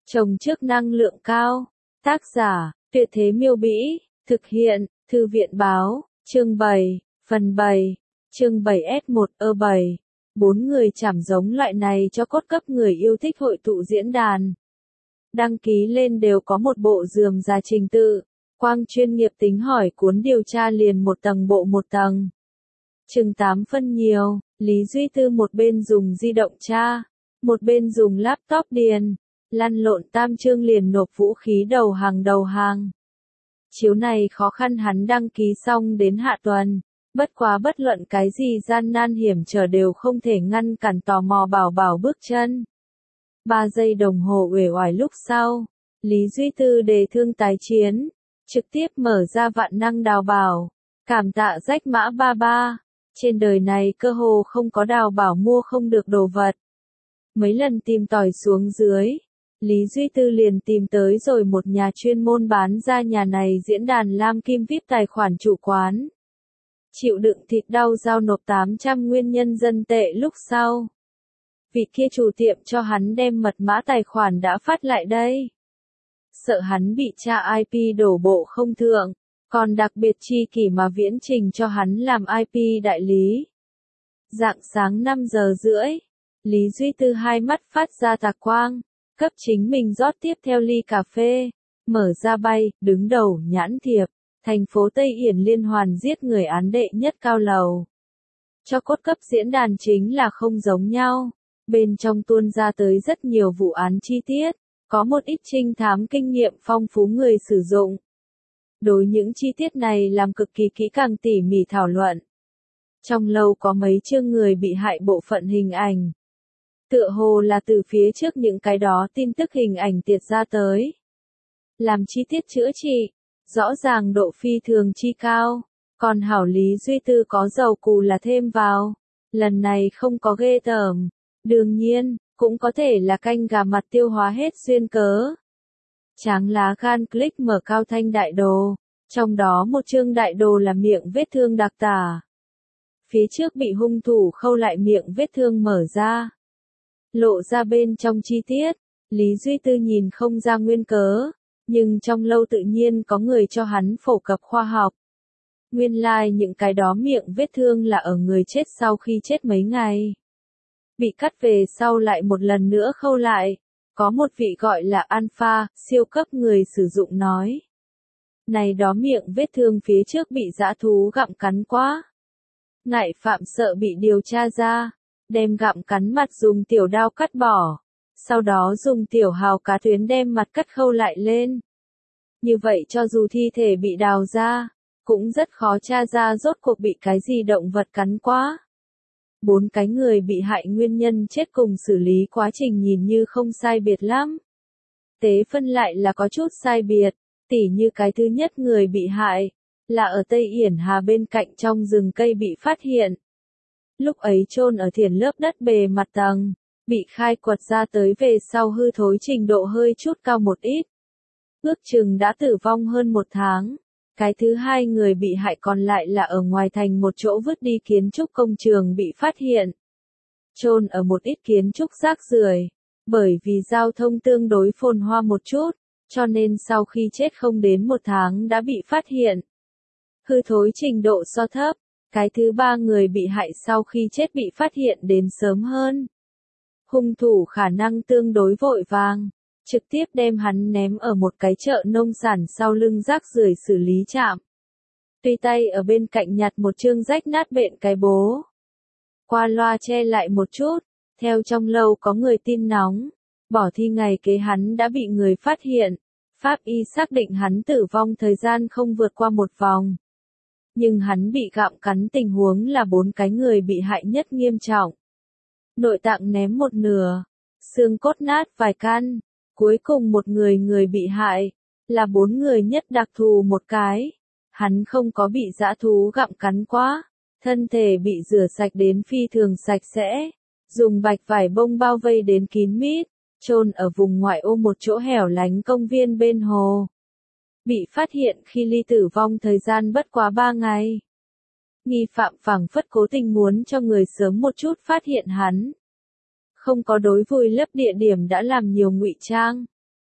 Trồng trước năng lượng cao. Tác giả, Tuyệt Thế Miêu Bĩ. Thực hiện, Thư viện Báo. Chương 7. Phần 7. Chương 7S1-7. 4 người chảm giống loại này cho cốt cấp người yêu thích hội tụ diễn đàn. Đăng ký lên đều có một bộ rườm rà trình tự. Quang chuyên nghiệp tính hỏi cuốn điều tra liền một tầng bộ một tầng. Chừng 8 phân nhiều, Lý Duy Tư một bên dùng di động tra, một bên dùng laptop điền, lăn lộn tam chương liền nộp vũ khí đầu hàng. Chiếu này khó khăn hắn đăng ký xong đến hạ tuần, bất quá bất luận cái gì gian nan hiểm trở đều không thể ngăn cản tò mò bảo bước chân. 3 giây đồng hồ uể oải lúc sau, Lý Duy Tư đề thương tái chiến, trực tiếp mở ra vạn năng đào bảo, cảm tạ rách mã 33. Trên đời này cơ hồ không có đào bảo mua không được đồ vật. Mấy lần tìm tòi xuống dưới, Lý Duy Tư liền tìm tới rồi một nhà chuyên môn bán ra nhà này diễn đàn Lam Kim VIP tài khoản chủ quán. Chịu đựng thịt đau giao nộp 800 nguyên nhân dân tệ lúc sau. Vị kia chủ tiệm cho hắn đem mật mã tài khoản đã phát lại đây. Sợ hắn bị tra IP đổ bộ không thượng, còn đặc biệt chi kỷ mà viễn trình cho hắn làm IP đại lý. Rạng sáng 5 giờ rưỡi, Lý Duy Tư hai mắt phát ra tà quang, cấp chính mình rót tiếp theo ly cà phê, mở ra bay, đứng đầu nhãn thiệp, thành phố Tây Yển liên hoàn giết người án đệ nhất cao lầu. Cho cốt cấp diễn đàn chính là không giống nhau, bên trong tuôn ra tới rất nhiều vụ án chi tiết, có một ít trinh thám kinh nghiệm phong phú người sử dụng. Đối những chi tiết này làm cực kỳ kỹ càng tỉ mỉ thảo luận. Trong lâu có mấy chương người bị hại bộ phận hình ảnh. Tựa hồ là từ phía trước những cái đó tin tức hình ảnh tiệt ra tới. Làm chi tiết chữa trị, rõ ràng độ phi thường chi cao, còn hảo Lý Duy Tư có dầu cù là thêm vào. Lần này không có ghê tởm, đương nhiên, cũng có thể là canh gà mặt tiêu hóa hết duyên cớ. Tráng lá gan click mở cao thanh đại đồ, trong đó một chương đại đồ là miệng vết thương đặc tả. Phía trước bị hung thủ khâu lại miệng vết thương mở ra. Lộ ra bên trong chi tiết, Lý Duy Tư nhìn không ra nguyên cớ, nhưng trong lâu tự nhiên có người cho hắn phổ cập khoa học. Nguyên lai những cái đó miệng vết thương là ở người chết sau khi chết mấy ngày. Bị cắt về sau lại một lần nữa khâu lại. Có một vị gọi là Alpha, siêu cấp người sử dụng nói. Này đó miệng vết thương phía trước bị dã thú gặm cắn quá. Ngại phạm sợ bị điều tra ra, đem gặm cắn mặt dùng tiểu đao cắt bỏ, sau đó dùng tiểu hào cá tuyến đem mặt cắt khâu lại lên. Như vậy cho dù thi thể bị đào ra, cũng rất khó tra ra rốt cuộc bị cái gì động vật cắn quá. 4 cái người bị hại nguyên nhân chết cùng xử lý quá trình nhìn như không sai biệt lắm. Tế phân lại là có chút sai biệt, tỉ như cái thứ nhất người bị hại, là ở Tây Yển Hà bên cạnh trong rừng cây bị phát hiện. Lúc ấy chôn ở thiền lớp đất bề mặt tầng, bị khai quật ra tới về sau hư thối trình độ hơi chút cao một ít. Ước chừng đã tử vong hơn 1 tháng. Cái thứ hai người bị hại còn lại là ở ngoài thành một chỗ vứt đi kiến trúc công trường bị phát hiện. Chôn ở một ít kiến trúc rác rưởi, bởi vì giao thông tương đối phồn hoa một chút, cho nên sau khi chết không đến 1 tháng đã bị phát hiện. Hư thối trình độ so thấp, cái thứ ba người bị hại sau khi chết bị phát hiện đến sớm hơn. Hung thủ khả năng tương đối vội vàng, trực tiếp đem hắn ném ở một cái chợ nông sản sau lưng rác rưởi xử lý trạm. Tùy tay ở bên cạnh nhặt một chương rách nát bện cái bố. Qua loa che lại một chút, theo trong lâu có người tin nóng, bỏ thi ngày kế hắn đã bị người phát hiện. Pháp y xác định hắn tử vong thời gian không vượt qua 1 vòng. Nhưng hắn bị gặm cắn tình huống là 4 cái người bị hại nhất nghiêm trọng. Nội tạng ném một nửa, xương cốt nát vài căn. Cuối cùng một người bị hại, là 4 người nhất đặc thù một cái. Hắn không có bị dã thú gặm cắn quá, thân thể bị rửa sạch đến phi thường sạch sẽ, dùng bạch vải bông bao vây đến kín mít, chôn ở vùng ngoại ô một chỗ hẻo lánh công viên bên hồ. Bị phát hiện khi ly tử vong thời gian bất quá 3 ngày. Nghi phạm phảng phất cố tình muốn cho người sớm một chút phát hiện hắn. Không có đối vùi lấp địa điểm đã làm nhiều ngụy trang.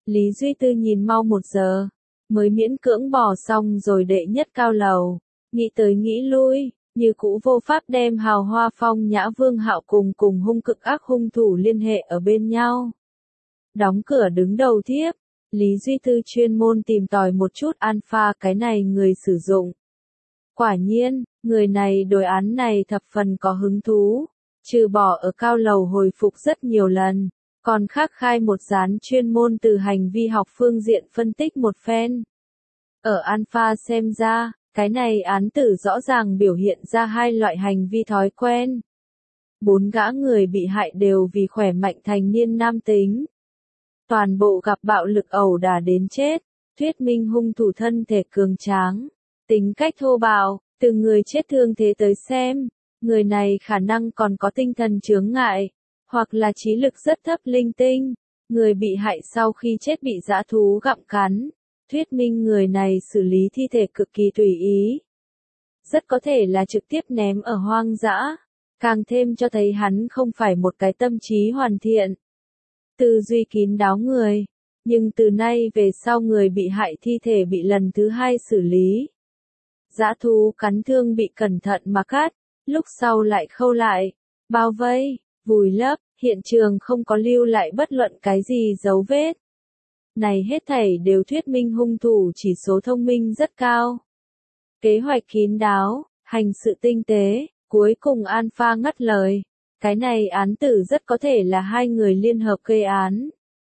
Lý Duy Tư nhìn mau 1 giờ, mới miễn cưỡng bò xong rồi đệ nhất cao lầu, nghĩ tới nghĩ lui, như cũ vô pháp đem hào hoa phong nhã Vương Hạo cùng hung cực ác hung thủ liên hệ ở bên nhau. Đóng cửa đứng đầu thiếp, Lý Duy Tư chuyên môn tìm tòi một chút alpha cái này người sử dụng. Quả nhiên, người này đối án này thập phần có hứng thú, trừ bỏ ở cao lầu hồi phục rất nhiều lần, còn khác khai một dán chuyên môn từ hành vi học phương diện phân tích một phen. Ở alpha xem ra, cái này án tử rõ ràng biểu hiện ra 2 loại hành vi thói quen. 4 gã người bị hại đều vì khỏe mạnh thành niên nam tính. Toàn bộ gặp bạo lực ẩu đả đến chết, thuyết minh hung thủ thân thể cường tráng, tính cách thô bạo, từ người chết thương thế tới xem, người này khả năng còn có tinh thần chướng ngại, hoặc là trí lực rất thấp linh tinh. Người bị hại sau khi chết bị dã thú gặm cắn, thuyết minh người này xử lý thi thể cực kỳ tùy ý. Rất có thể là trực tiếp ném ở hoang dã, càng thêm cho thấy hắn không phải một cái tâm trí hoàn thiện, tư duy kín đáo người. Nhưng từ nay về sau người bị hại thi thể bị lần thứ 2 xử lý. Dã thú cắn thương bị cẩn thận mà cắt, lúc sau lại khâu lại, bao vây, vùi lấp, hiện trường không có lưu lại bất luận cái gì dấu vết. Này hết thảy đều thuyết minh hung thủ chỉ số thông minh rất cao. Kế hoạch kín đáo, hành sự tinh tế, cuối cùng Alpha ngắt lời. Cái này án tử rất có thể là 2 người liên hợp gây án.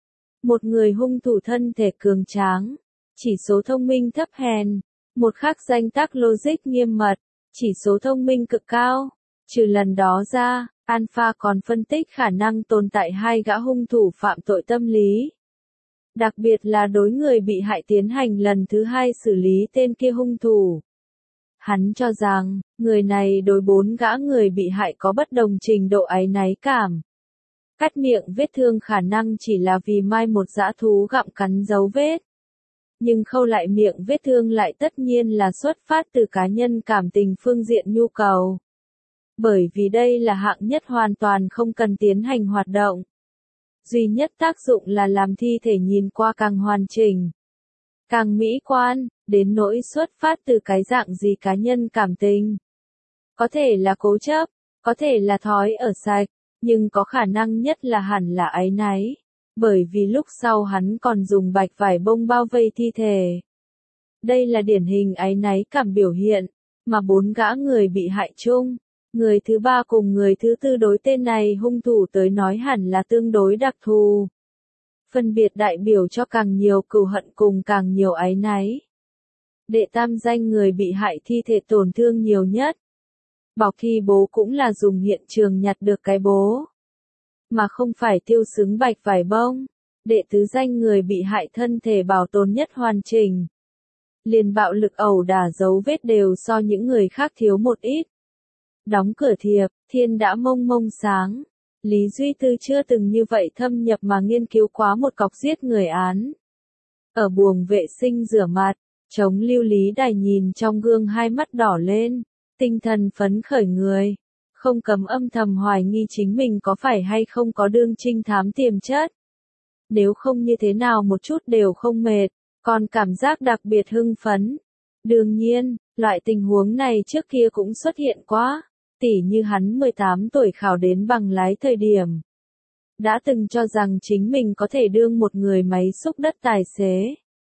Một người hung thủ thân thể cường tráng, chỉ số thông minh thấp hèn, một khác danh tác logic nghiêm mật, chỉ số thông minh cực cao. Trừ lần đó ra, Alpha còn phân tích khả năng tồn tại 2 gã hung thủ phạm tội tâm lý. Đặc biệt là đối người bị hại tiến hành lần thứ 2 xử lý tên kia hung thủ. Hắn cho rằng, người này đối 4 gã người bị hại có bất đồng trình độ áy náy cảm. Cắt miệng vết thương khả năng chỉ là vì mai một dã thú gặm cắn dấu vết. Nhưng khâu lại miệng vết thương lại tất nhiên là xuất phát từ cá nhân cảm tình phương diện nhu cầu. Bởi vì đây là hạng nhất hoàn toàn không cần tiến hành hoạt động. Duy nhất tác dụng là làm thi thể nhìn qua càng hoàn chỉnh, càng mỹ quan, đến nỗi xuất phát từ cái dạng gì cá nhân cảm tình. Có thể là cố chấp, có thể là thói ở sạch, nhưng có khả năng nhất là hẳn là áy náy. Bởi vì lúc sau hắn còn dùng bạch vải bông bao vây thi thể. Đây là điển hình áy náy cảm biểu hiện, mà 4 gã người bị hại chung. Người thứ 3 cùng người thứ 4 đối tên này hung thủ tới nói hẳn là tương đối đặc thù. Phân biệt đại biểu cho càng nhiều cừu hận cùng càng nhiều áy náy. Đệ tam danh người bị hại thi thể tổn thương nhiều nhất. Bọc thi bố cũng là dùng hiện trường nhặt được cái bố, mà không phải tiêu xứng bạch vải bông. Đệ tứ danh người bị hại thân thể bảo tồn nhất hoàn chỉnh. Liền bạo lực ẩu đả dấu vết đều so những người khác thiếu một ít. Đóng cửa thiệp, thiên đã mông mông sáng. Lý Duy Tư chưa từng như vậy thâm nhập mà nghiên cứu quá một cọc giết người án. Ở buồng vệ sinh rửa mặt, chống lưu Lý Đài nhìn trong gương 2 mắt đỏ lên, tinh thần phấn khởi người. Không cấm âm thầm hoài nghi chính mình có phải hay không có đương trinh thám tiềm chất. Nếu không như thế nào một chút đều không mệt, còn cảm giác đặc biệt hưng phấn. Đương nhiên, loại tình huống này trước kia cũng xuất hiện quá. Tỉ như hắn 18 tuổi khảo đến bằng lái thời điểm. Đã từng cho rằng chính mình có thể đương một người máy xúc đất tài xế.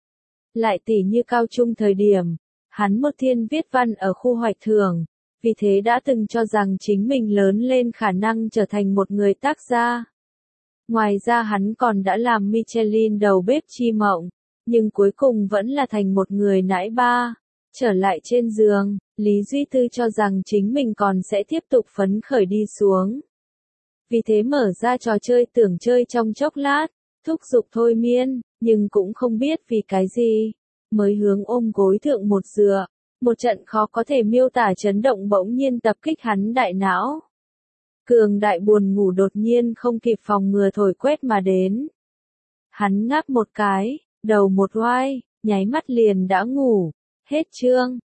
Lại tỉ như cao trung thời điểm, hắn một thiên viết văn ở khu hoạch thưởng, vì thế đã từng cho rằng chính mình lớn lên khả năng trở thành một người tác gia. Ngoài ra hắn còn đã làm Michelin đầu bếp chi mộng, nhưng cuối cùng vẫn là thành một người nãi ba. Trở lại trên giường, Lý Duy Tư cho rằng chính mình còn sẽ tiếp tục phấn khởi đi xuống. Vì thế mở ra trò chơi tưởng chơi trong chốc lát, thúc giục thôi miên, nhưng cũng không biết vì cái gì. Mới hướng ôm gối thượng một dựa, một trận khó có thể miêu tả chấn động bỗng nhiên tập kích hắn đại não. Cường đại buồn ngủ đột nhiên không kịp phòng ngừa thổi quét mà đến. Hắn ngáp một cái, đầu một oai, nháy mắt liền đã ngủ. Hết chương.